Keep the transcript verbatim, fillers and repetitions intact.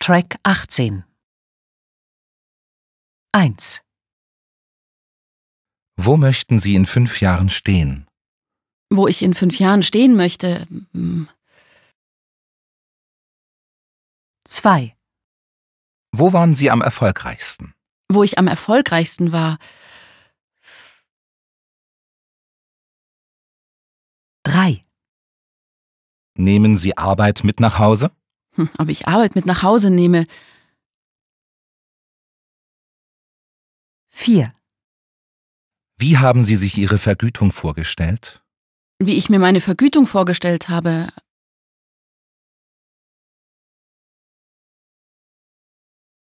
Track achtzehn. eins. Wo möchten Sie in fünf Jahren stehen? Wo ich in fünf Jahren stehen möchte. hm, zwei. Wo waren Sie am erfolgreichsten? Wo ich am erfolgreichsten war. drei. Nehmen Sie Arbeit mit nach Hause? Hm, ob ich Arbeit mit nach Hause nehme. vier. Wie haben Sie sich Ihre Vergütung vorgestellt? Wie ich mir meine Vergütung vorgestellt habe.